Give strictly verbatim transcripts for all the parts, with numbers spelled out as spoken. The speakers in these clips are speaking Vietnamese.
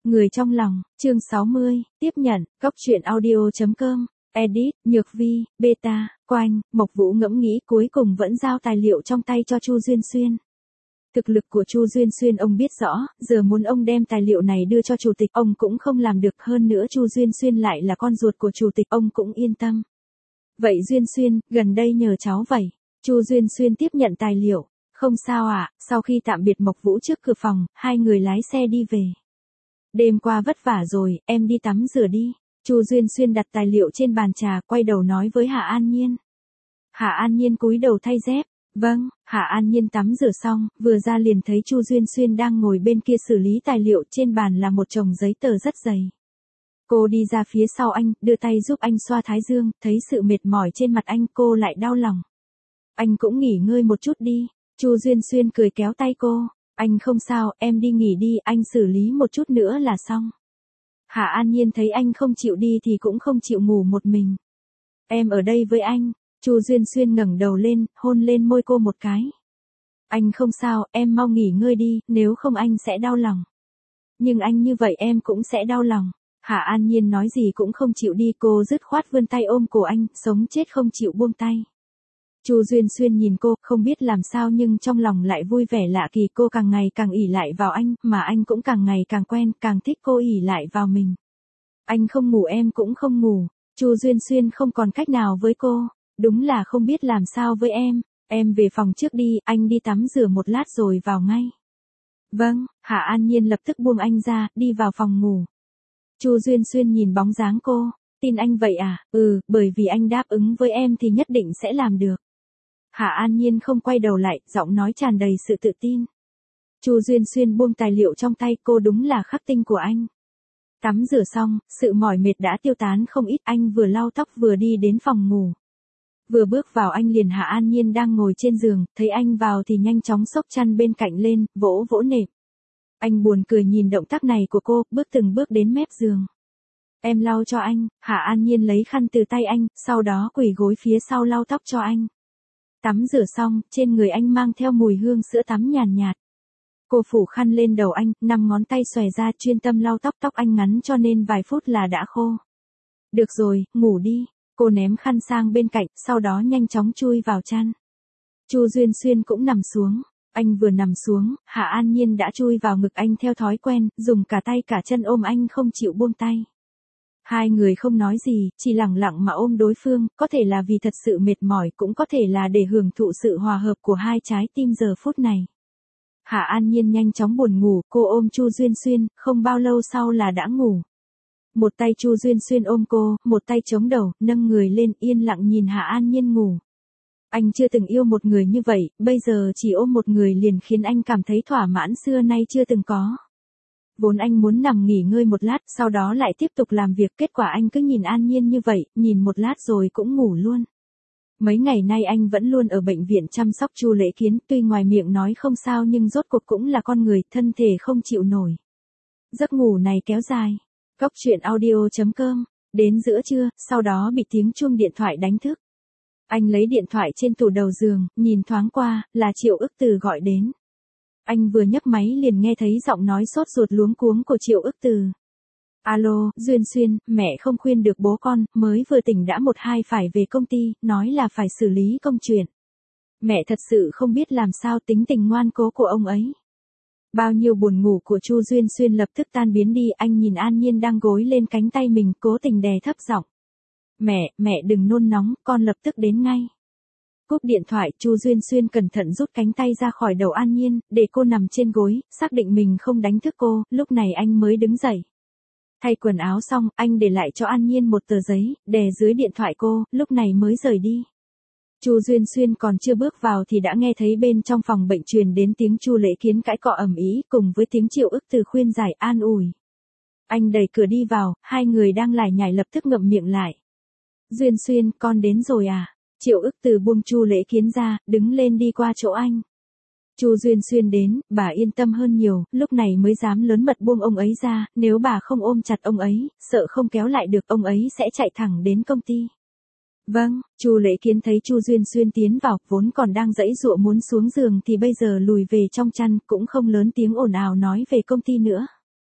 Người trong lòng, chương sáu mươi, tiếp nhận, góc truyện audio chấm com, edit, Nhược Vi, beta, Quanh, Mộc Vũ ngẫm nghĩ cuối cùng vẫn giao tài liệu trong tay cho Chu Duyên Xuyên. Thực lực của Chu Duyên Xuyên ông biết rõ, giờ muốn ông đem tài liệu này đưa cho chủ tịch ông cũng không làm được, hơn nữa Chu Duyên Xuyên lại là con ruột của chủ tịch ông cũng yên tâm. Vậy Duyên Xuyên, gần đây nhờ cháu vậy. Chu Duyên Xuyên tiếp nhận tài liệu. Không sao ạ, à, sau khi tạm biệt Mộc Vũ trước cửa phòng, hai người lái xe đi về. Đêm qua vất vả rồi, em đi tắm rửa đi. Chu Duyên Xuyên đặt tài liệu trên bàn trà, quay đầu nói với Hạ An Nhiên. Hạ An Nhiên cúi đầu thay dép. Vâng, Hạ An Nhiên tắm rửa xong, vừa ra liền thấy Chu Duyên Xuyên đang ngồi bên kia xử lý tài liệu, trên bàn là một chồng giấy tờ rất dày. Cô đi ra phía sau anh, đưa tay giúp anh xoa thái dương, thấy sự mệt mỏi trên mặt anh, cô lại đau lòng. Anh cũng nghỉ ngơi một chút đi. Chu Duyên Xuyên cười kéo tay cô. Anh không sao, em đi nghỉ đi, anh xử lý một chút nữa là xong. Hạ An Nhiên thấy anh không chịu đi thì cũng không chịu ngủ một mình. Em ở đây với anh. Chu Duyên Xuyên ngẩng đầu lên, hôn lên môi cô một cái. Anh không sao, em mau nghỉ ngơi đi, nếu không anh sẽ đau lòng. Nhưng anh như vậy em cũng sẽ đau lòng. Hạ An Nhiên nói gì cũng không chịu đi, cô dứt khoát vươn tay ôm cổ anh, sống chết không chịu buông tay. Chu Duyên Xuyên nhìn cô, không biết làm sao nhưng trong lòng lại vui vẻ lạ kỳ, cô càng ngày càng ỷ lại vào anh, mà anh cũng càng ngày càng quen, càng thích cô ỷ lại vào mình. Anh không ngủ em cũng không ngủ. Chu Duyên Xuyên không còn cách nào với cô. Đúng là không biết làm sao với em. Em về phòng trước đi, anh đi tắm rửa một lát rồi vào ngay. Vâng, Hạ An Nhiên lập tức buông anh ra, đi vào phòng ngủ. Chu Duyên Xuyên nhìn bóng dáng cô. Tin anh vậy à? Ừ, bởi vì anh đáp ứng với em thì nhất định sẽ làm được. Hạ An Nhiên không quay đầu lại, giọng nói tràn đầy sự tự tin. Chu Duyên Xuyên buông tài liệu trong tay, cô đúng là khắc tinh của anh. Tắm rửa xong, sự mỏi mệt đã tiêu tán không ít, anh vừa lau tóc vừa đi đến phòng ngủ. Vừa bước vào anh liền Hạ An Nhiên đang ngồi trên giường, thấy anh vào thì nhanh chóng xốc chăn bên cạnh lên, vỗ vỗ nệm. Anh buồn cười nhìn động tác này của cô, bước từng bước đến mép giường. Em lau cho anh. Hạ An Nhiên lấy khăn từ tay anh, sau đó quỳ gối phía sau lau tóc cho anh. Tắm rửa xong, trên người anh mang theo mùi hương sữa tắm nhàn nhạt, nhạt. Cô phủ khăn lên đầu anh, năm ngón tay xòe ra chuyên tâm lau tóc, tóc anh ngắn cho nên vài phút là đã khô. Được rồi, ngủ đi. Cô ném khăn sang bên cạnh, sau đó nhanh chóng chui vào chăn. Chu Duyên Xuyên cũng nằm xuống. Anh vừa nằm xuống, Hạ An Nhiên đã chui vào ngực anh theo thói quen, dùng cả tay cả chân ôm anh không chịu buông tay. Hai người không nói gì, chỉ lặng lặng mà ôm đối phương, có thể là vì thật sự mệt mỏi, cũng có thể là để hưởng thụ sự hòa hợp của hai trái tim giờ phút này. Hạ An Nhiên nhanh chóng buồn ngủ, cô ôm Chu Duyên Xuyên, không bao lâu sau là đã ngủ. Một tay Chu Duyên Xuyên ôm cô, một tay chống đầu, nâng người lên yên lặng nhìn Hạ An Nhiên ngủ. Anh chưa từng yêu một người như vậy, bây giờ chỉ ôm một người liền khiến anh cảm thấy thỏa mãn xưa nay chưa từng có. Vốn anh muốn nằm nghỉ ngơi một lát, sau đó lại tiếp tục làm việc, kết quả anh cứ nhìn An Nhiên như vậy, nhìn một lát rồi cũng ngủ luôn. Mấy ngày nay anh vẫn luôn ở bệnh viện chăm sóc Chu Lễ Kiến, tuy ngoài miệng nói không sao nhưng rốt cuộc cũng là con người, thân thể không chịu nổi. Giấc ngủ này kéo dài. Góc truyện audio chấm com, đến giữa trưa, sau đó bị tiếng chuông điện thoại đánh thức. Anh lấy điện thoại trên tủ đầu giường, nhìn thoáng qua, là Triệu Ức Từ gọi đến. Anh vừa nhấc máy liền nghe thấy giọng nói sốt ruột luống cuống của Triệu Ức Từ. Alo, Duyên Xuyên, mẹ không khuyên được bố con, mới vừa tỉnh đã một hai phải về công ty, nói là phải xử lý công chuyện. Mẹ thật sự không biết làm sao, tính tình ngoan cố của ông ấy. Bao nhiêu buồn ngủ của Chu Duyên Xuyên lập tức tan biến đi, anh nhìn An Nhiên đang gối lên cánh tay mình, cố tình đè thấp giọng. Mẹ, mẹ đừng nôn nóng, con lập tức đến ngay. Cúp điện thoại, Chu Duyên Xuyên cẩn thận rút cánh tay ra khỏi đầu An Nhiên, để cô nằm trên gối, xác định mình không đánh thức cô, lúc này anh mới đứng dậy. Thay quần áo xong, anh để lại cho An Nhiên một tờ giấy, đè dưới điện thoại cô, lúc này mới rời đi. Chu Duyên Xuyên còn chưa bước vào thì đã nghe thấy bên trong phòng bệnh truyền đến tiếng Chu Lễ Kiến cãi cọ ầm ĩ, cùng với tiếng Triệu Ức Từ khuyên giải an ủi. Anh đẩy cửa đi vào, hai người đang lải nhải lập tức ngậm miệng lại. Duyên Xuyên, con đến rồi à? Triệu Ức Từ buông Chu Lễ Kiến ra, đứng lên đi qua chỗ anh. Chu Duyên Xuyên đến, bà yên tâm hơn nhiều, lúc này mới dám lớn mật buông ông ấy ra, nếu bà không ôm chặt ông ấy, sợ không kéo lại được ông ấy sẽ chạy thẳng đến công ty. Vâng, Chu Lễ Kiến thấy Chu Duyên Xuyên tiến vào, vốn còn đang giãy giụa muốn xuống giường thì bây giờ lùi về trong chăn, cũng không lớn tiếng ồn ào nói về công ty nữa.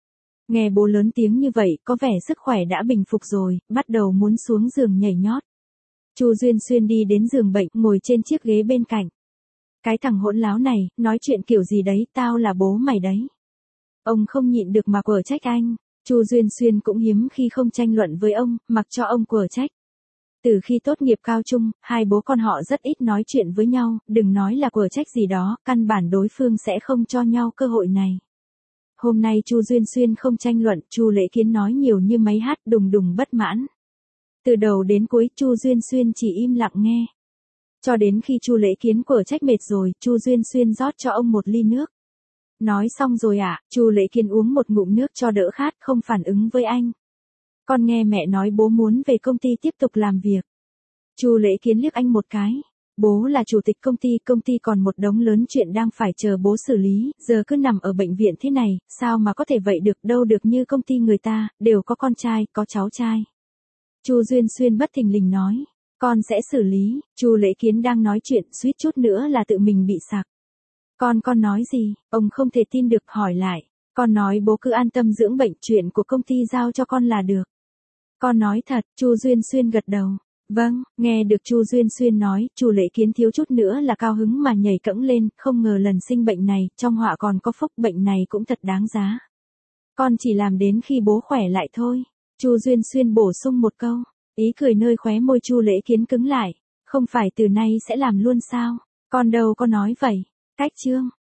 Nghe bố lớn tiếng như vậy, có vẻ sức khỏe đã bình phục rồi, bắt đầu muốn xuống giường nhảy nhót. Chu Duyên Xuyên đi đến giường bệnh, ngồi trên chiếc ghế bên cạnh. Cái thằng hỗn láo này, nói chuyện kiểu gì đấy, tao là bố mày đấy. Ông không nhịn được mà quở trách anh. Chu Duyên Xuyên cũng hiếm khi không tranh luận với ông, mặc cho ông quở trách. Từ khi tốt nghiệp cao trung, hai bố con họ rất ít nói chuyện với nhau, đừng nói là quở trách gì đó, căn bản đối phương sẽ không cho nhau cơ hội này. Hôm nay Chu Duyên Xuyên không tranh luận, Chu Lễ Kiến nói nhiều như máy hát, đùng đùng bất mãn. Từ đầu đến cuối Chu Duyên Xuyên chỉ im lặng nghe. Cho đến khi Chu Lễ Kiến quở trách mệt rồi, Chu Duyên Xuyên rót cho ông một ly nước. Nói xong rồi ạ, à, Chu Lễ Kiến uống một ngụm nước cho đỡ khát, không phản ứng với anh. Con nghe mẹ nói bố muốn về công ty tiếp tục làm việc. Chu Lễ Kiến liếc anh một cái. Bố là chủ tịch công ty, công ty còn một đống lớn chuyện đang phải chờ bố xử lý, giờ cứ nằm ở bệnh viện thế này, sao mà có thể vậy được, đâu được như công ty người ta, đều có con trai, có cháu trai. Chu Duyên Xuyên bất thình lình nói, con sẽ xử lý. Chu Lễ Kiến đang nói chuyện, suýt chút nữa là tự mình bị sặc. Con con nói gì? Ông không thể tin được, hỏi lại. Con nói bố cứ an tâm dưỡng bệnh, chuyện của công ty giao cho con là được. Con nói thật. Chu Duyên Xuyên gật đầu. Vâng. Nghe được Chu Duyên Xuyên nói, Chu Lễ Kiến thiếu chút nữa là cao hứng mà nhảy cẫng lên, không ngờ lần sinh bệnh này, trong họa còn có phúc, bệnh này cũng thật đáng giá. Con chỉ làm đến khi bố khỏe lại thôi. Chu Duyên Xuyên bổ sung một câu, ý cười nơi khóe môi Chu Lễ Kiến cứng lại. Không phải từ nay sẽ làm luôn sao? Con đâu có nói vậy. Cách chương